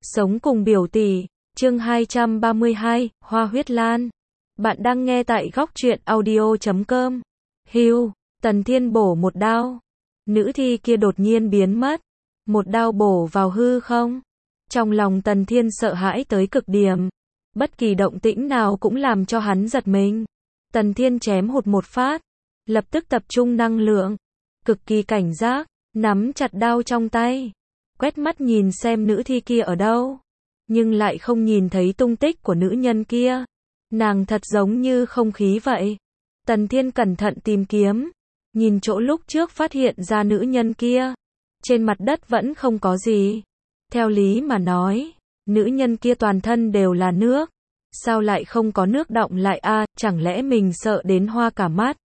Sống cùng biểu tỷ, chương 232, Hoa huyết lan. Bạn đang nghe tại góc truyện audio.com. Hưu, Tần Thiên bổ một đao. Nữ thi kia đột nhiên biến mất. Một đao bổ vào hư không. Trong lòng Tần Thiên sợ hãi tới cực điểm. Bất kỳ động tĩnh nào cũng làm cho hắn giật mình. Tần Thiên chém hụt một phát. Lập tức tập trung năng lượng. Cực kỳ cảnh giác, nắm chặt đao trong tay. Quét mắt nhìn xem nữ thi kia ở đâu. Nhưng lại không nhìn thấy tung tích của nữ nhân kia. Nàng thật giống như không khí vậy. Tần Thiên cẩn thận tìm kiếm. Nhìn chỗ lúc trước phát hiện ra nữ nhân kia. Trên mặt đất vẫn không có gì. Theo lý mà nói, nữ nhân kia toàn thân đều là nước. Sao lại không có nước đọng lại a? Chẳng lẽ mình sợ đến hoa cả mắt?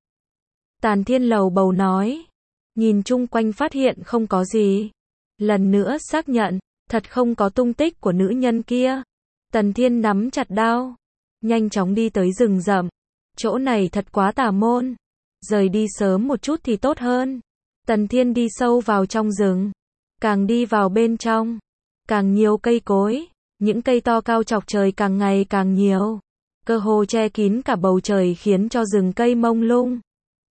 Tần Thiên lầu bầu nói. Nhìn chung quanh phát hiện không có gì. Lần nữa xác nhận, thật không có tung tích của nữ nhân kia. Tần Thiên nắm chặt đao, nhanh chóng đi tới rừng rậm. Chỗ này thật quá tà môn. Rời đi sớm một chút thì tốt hơn. Tần Thiên đi sâu vào trong rừng. Càng đi vào bên trong, càng nhiều cây cối. Những cây to cao chọc trời càng ngày càng nhiều. Cơ hồ che kín cả bầu trời khiến cho rừng cây mông lung.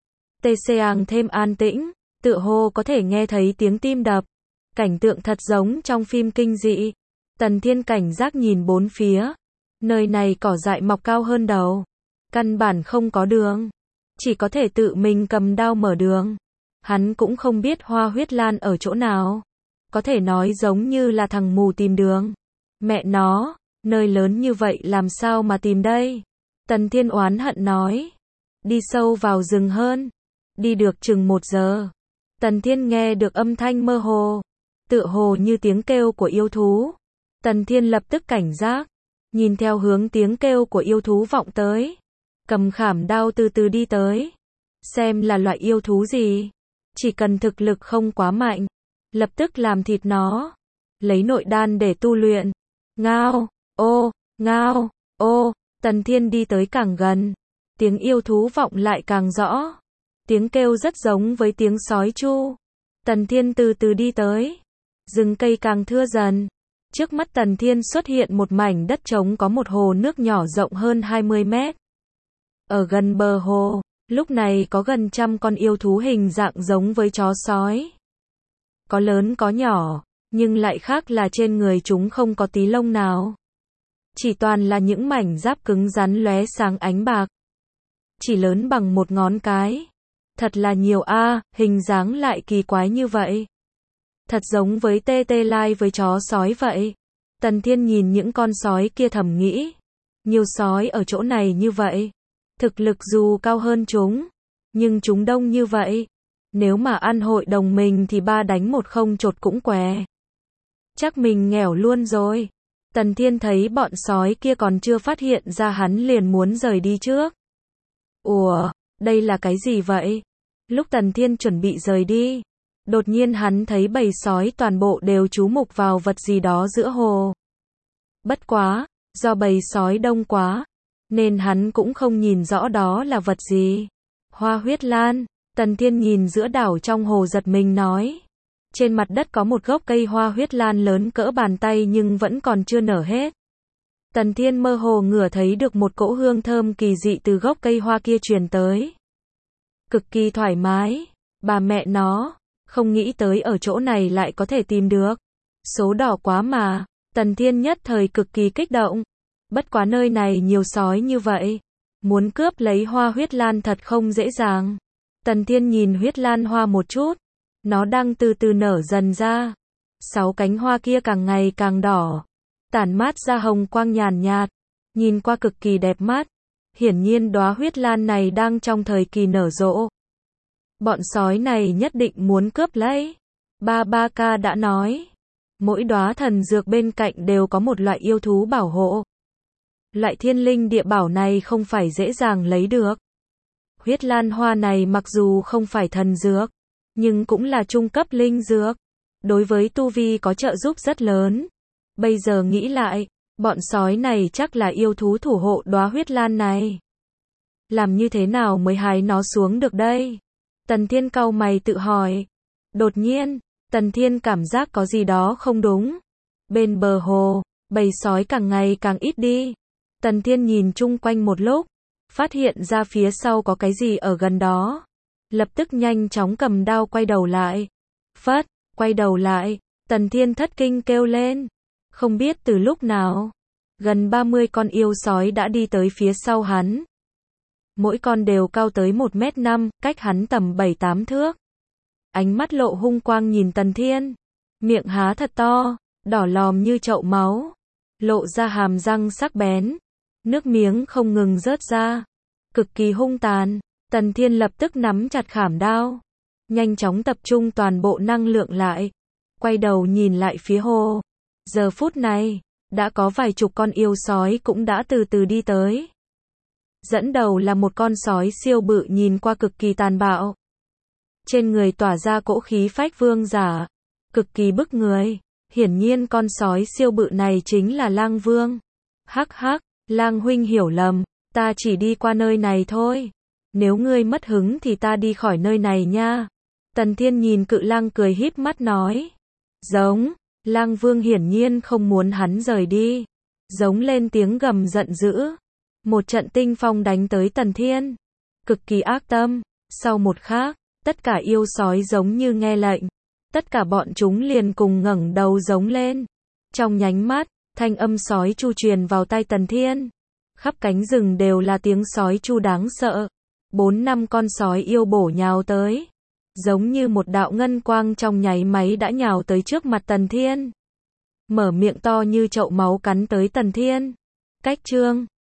Tê Seang thêm an tĩnh, tựa hồ có thể nghe thấy tiếng tim đập. Cảnh tượng thật giống trong phim kinh dị. Tần Thiên cảnh giác nhìn bốn phía. Nơi này cỏ dại mọc cao hơn đầu. Căn bản không có đường. Chỉ có thể tự mình cầm đao mở đường. Hắn cũng không biết Hoa huyết lan ở chỗ nào. Có thể nói giống như là thằng mù tìm đường. Mẹ nó, nơi lớn như vậy làm sao mà tìm đây? Tần Thiên oán hận nói. Đi sâu vào rừng hơn. Đi được chừng 1 giờ. Tần Thiên nghe được âm thanh mơ hồ. Tựa hồ như tiếng kêu của yêu thú. Tần Thiên lập tức cảnh giác. Nhìn theo hướng tiếng kêu của yêu thú vọng tới. Cầm khảm đao từ từ đi tới. Xem là loại yêu thú gì. Chỉ cần thực lực không quá mạnh. Lập tức làm thịt nó. Lấy nội đan để tu luyện. Ngao, ô, ngao, ô. Tần Thiên đi tới càng gần. Tiếng yêu thú vọng lại càng rõ. Tiếng kêu rất giống với tiếng sói chu. Tần Thiên từ từ đi tới. Rừng cây càng thưa dần. Trước mắt Tần Thiên xuất hiện một mảnh đất trống có một hồ nước nhỏ rộng hơn 20 mét. Ở gần bờ hồ, lúc này có gần 100 con yêu thú hình dạng giống với chó sói. Có lớn có nhỏ, nhưng lại khác là trên người chúng không có tí lông nào. Chỉ toàn là những mảnh giáp cứng rắn lóe sáng ánh bạc. Chỉ lớn bằng một ngón cái. Thật là nhiều a, hình dáng lại kỳ quái như vậy. Thật giống với tê tê lai với chó sói vậy. Tần Thiên nhìn những con sói kia thầm nghĩ. Nhiều sói ở chỗ này như vậy. Thực lực dù cao hơn chúng. Nhưng chúng đông như vậy. Nếu mà ăn hội đồng mình thì 3 đánh 1 không chột cũng què. Chắc mình nghèo luôn rồi. Tần Thiên thấy bọn sói kia còn chưa phát hiện ra hắn liền muốn rời đi trước. Ủa, đây là cái gì vậy? Lúc Tần Thiên chuẩn bị rời đi. Đột nhiên hắn thấy bầy sói toàn bộ đều chú mục vào vật gì đó giữa hồ. Bất quá, do bầy sói đông quá, nên hắn cũng không nhìn rõ đó là vật gì. Hoa huyết lan, Tần Thiên nhìn giữa đảo trong hồ giật mình nói. Trên mặt đất có một gốc cây hoa huyết lan lớn cỡ bàn tay nhưng vẫn còn chưa nở hết. Tần Thiên mơ hồ ngửi thấy được một cỗ hương thơm kỳ dị từ gốc cây hoa kia truyền tới. Cực kỳ thoải mái, bà mẹ nó. Không nghĩ tới ở chỗ này lại có thể tìm được. Số đỏ quá mà. Tần Thiên nhất thời cực kỳ kích động. Bất quá nơi này nhiều sói như vậy. Muốn cướp lấy hoa huyết lan thật không dễ dàng. Tần Thiên nhìn huyết lan hoa một chút. Nó đang từ từ nở dần ra. 6 cánh hoa kia càng ngày càng đỏ. Tản mát ra hồng quang nhàn nhạt. Nhìn qua cực kỳ đẹp mắt. Hiển nhiên đóa huyết lan này đang trong thời kỳ nở rộ. Bọn sói này nhất định muốn cướp lấy. Ba ca đã nói. Mỗi đóa thần dược bên cạnh đều có một loại yêu thú bảo hộ. Loại thiên linh địa bảo này không phải dễ dàng lấy được. Huyết lan hoa này mặc dù không phải thần dược, nhưng cũng là trung cấp linh dược. Đối với tu vi có trợ giúp rất lớn. Bây giờ nghĩ lại, bọn sói này chắc là yêu thú thủ hộ đóa huyết lan này. Làm như thế nào mới hái nó xuống được đây? Tần Thiên cau mày tự hỏi. Đột nhiên, Tần Thiên cảm giác có gì đó không đúng. Bên bờ hồ, bầy sói càng ngày càng ít đi. Tần Thiên nhìn chung quanh một lúc, phát hiện ra phía sau có cái gì ở gần đó. Lập tức nhanh chóng cầm đao quay đầu lại. Phất, quay đầu lại, Tần Thiên thất kinh kêu lên. Không biết từ lúc nào, gần 30 con yêu sói đã đi tới phía sau hắn. Mỗi con đều cao tới 1m5, cách hắn tầm 7-8 thước. Ánh mắt lộ hung quang nhìn Tần Thiên. Miệng há thật to, đỏ lòm như chậu máu. Lộ ra hàm răng sắc bén. Nước miếng không ngừng rớt ra. Cực kỳ hung tàn. Tần Thiên lập tức nắm chặt khảm đao. Nhanh chóng tập trung toàn bộ năng lượng lại. Quay đầu nhìn lại phía hồ. Giờ phút này, đã có vài chục con yêu sói cũng đã từ từ đi tới. Dẫn đầu là một con sói siêu bự nhìn qua cực kỳ tàn bạo. Trên người tỏa ra cỗ khí phách vương giả. Cực kỳ bức người. Hiển nhiên con sói siêu bự này chính là Lang Vương. Hắc hắc, Lang huynh hiểu lầm. Ta chỉ đi qua nơi này thôi. Nếu ngươi mất hứng thì ta đi khỏi nơi này nha. Tần Thiên nhìn cự lang cười híp mắt nói. Giống. Lang Vương hiển nhiên không muốn hắn rời đi. Giống lên tiếng gầm giận dữ. Một trận tinh phong đánh tới Tần Thiên. Cực kỳ ác tâm. Sau một khắc, tất cả yêu sói giống như nghe lệnh. Tất cả bọn chúng liền cùng ngẩng đầu giống lên. Trong nhánh mắt, thanh âm sói chu truyền vào tai Tần Thiên. Khắp cánh rừng đều là tiếng sói chu đáng sợ. 4-5 con sói yêu bổ nhào tới. Giống như một đạo ngân quang trong nháy máy đã nhào tới trước mặt Tần Thiên. Mở miệng to như chậu máu cắn tới Tần Thiên. Cách chương